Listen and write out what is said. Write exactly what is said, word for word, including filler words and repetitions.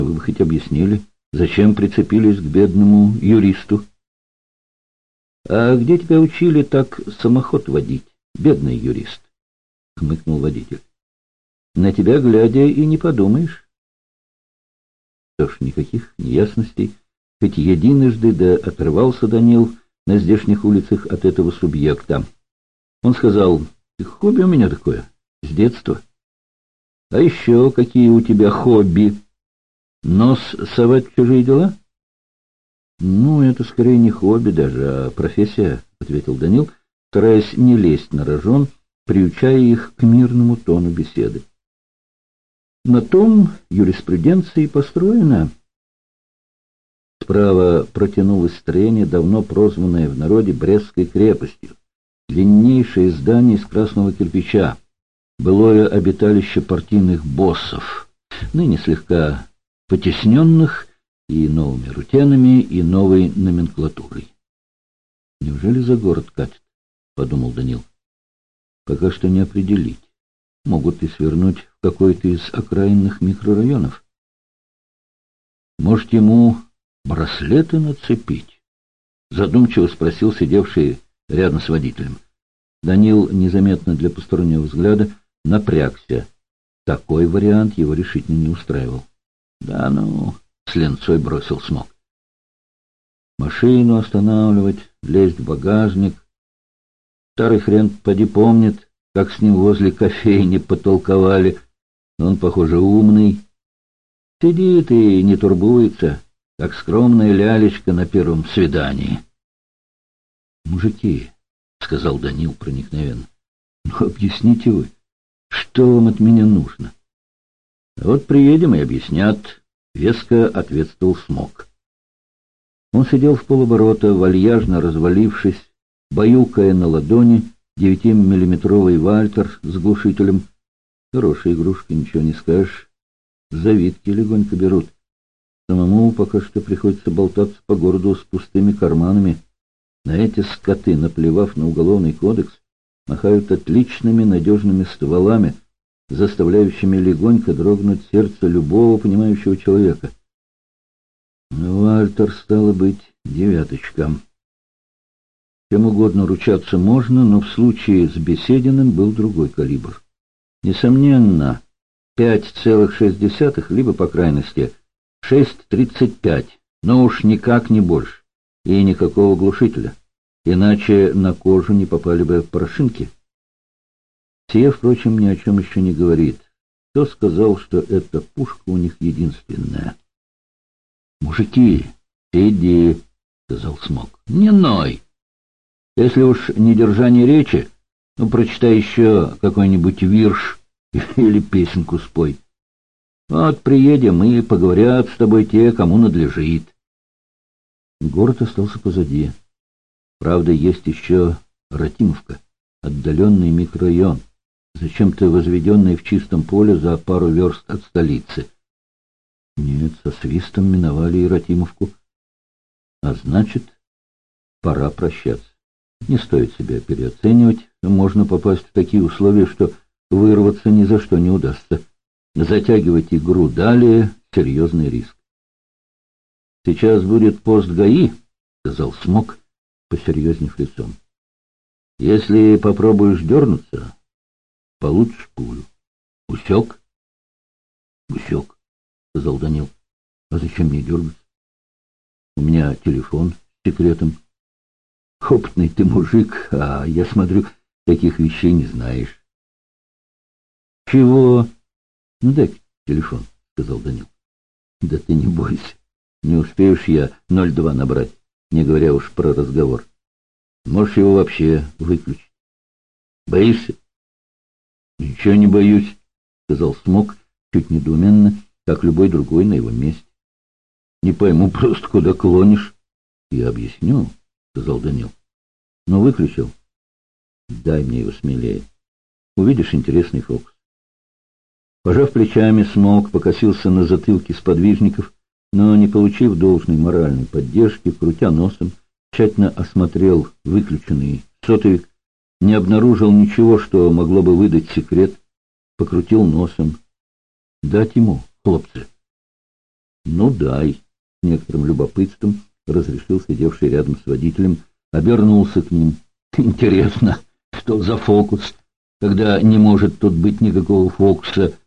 Вы бы хоть объяснили, зачем прицепились к бедному юристу? А где тебя учили так самоход водить, бедный юрист? — хмыкнул водитель. — На тебя, глядя, и не подумаешь. Что ж, никаких неясностей. Хоть единожды да оторвался Данил на здешних улицах от этого субъекта. Он сказал: хобби у меня такое, с детства. А еще какие у тебя хобби? Нос совать в чужие дела? Ну, это скорее не хобби даже, а профессия, — ответил Данил, стараясь не лезть на рожон, приучая их к мирному тону беседы. На том юриспруденция и построена. Справа протянулось строение, давно прозванное в народе Брестской крепостью. Длиннейшее здание из красного кирпича, былое обиталище партийных боссов, ныне слегка потесненных и новыми рутинами, и новой номенклатурой. «Неужели за город катит?» — подумал Данил. «Пока что не определить. Могут и свернуть в какой-то из окраинных микрорайонов. Может, ему браслеты нацепить?» — задумчиво спросил сидевший рядом с водителем. Данил, незаметно для постороннего взгляда, напрягся. Такой вариант его решительно не устраивал. «Да ну!» — с ленцой бросил Смок. «Машину останавливать, лезть в багажник. Старый хрен поди помнит, как с ним возле кофейни потолковали. Он, похоже, умный. Сидит и не турбуется, как скромная лялечка на первом свидании». «Мужики», — сказал Данил проникновенно, — «ну объясните вы, что вам от меня нужно?» «А вот приедем и объяснят», — веско ответствовал Смок. Он сидел в полоборота, вальяжно развалившись, баюкая на ладони девятимиллиметровый вальтер с глушителем. Хорошая игрушка, ничего не скажешь. Завидки легонько берут. Самому пока что приходится болтаться по городу с пустыми карманами. На эти скоты, наплевав на уголовный кодекс, махают отличными надежными стволами, заставляющими легонько дрогнуть сердце любого понимающего человека. Вальтер, стало быть, девяточка. Чем угодно ручаться можно, но в случае с Бесединым был другой калибр. Несомненно, пять целых шесть десятых, либо, по крайности, шесть тридцать пять, но уж никак не больше, и никакого глушителя, иначе на кожу не попали бы порошинки. Сие, впрочем, ни о чем еще не говорит. Кто сказал, что эта пушка у них единственная? «Мужики, иди», — сказал Смок. «Не ной. Если уж не держание речи, ну, прочитай еще какой-нибудь вирш или песенку спой. Вот приедем, и поговорят с тобой те, кому надлежит». Город остался позади. Правда, есть еще Ратимовка, отдаленный микрорайон, зачем-то возведенный в чистом поле за пару верст от столицы. Нет, со свистом миновали и Ратимовку. А значит, пора прощаться. Не стоит себя переоценивать. Можно попасть в такие условия, что вырваться ни за что не удастся. Затягивать игру далее — серьезный риск. «Сейчас будет пост ГАИ», — сказал Смок, посерьезнев лицом. «Если попробуешь дернуться, получишь пулю. Усек?» «Усек», — сказал Данил. «А зачем мне дергаться? У меня телефон с секретом. Опытный ты мужик, а я смотрю, таких вещей не знаешь». «Чего?» «Ну, дай телефон», — сказал Данил. «Да ты не бойся. Не успеешь я ноль два набрать, не говоря уж про разговор. Можешь его вообще выключить. Боишься?» «Ничего не боюсь», — сказал Смок чуть недоуменно, как любой другой на его месте. «Не пойму просто, куда клонишь». «Я объясню», — сказал Данил. «Но выключил. Дай мне его смелее. Увидишь интересный фокус». Пожав плечами, Смок покосился на затылки сподвижников, но, не получив должной моральной поддержки, крутя носом, тщательно осмотрел выключенный сотовик, не обнаружил ничего, что могло бы выдать секрет, покрутил носом. «Дать ему, хлопцы». Ну, дай. С некоторым любопытством разрешил сидевший рядом с водителем, обернулся к ним. Интересно, что за фокус, когда не может тут быть никакого фокуса,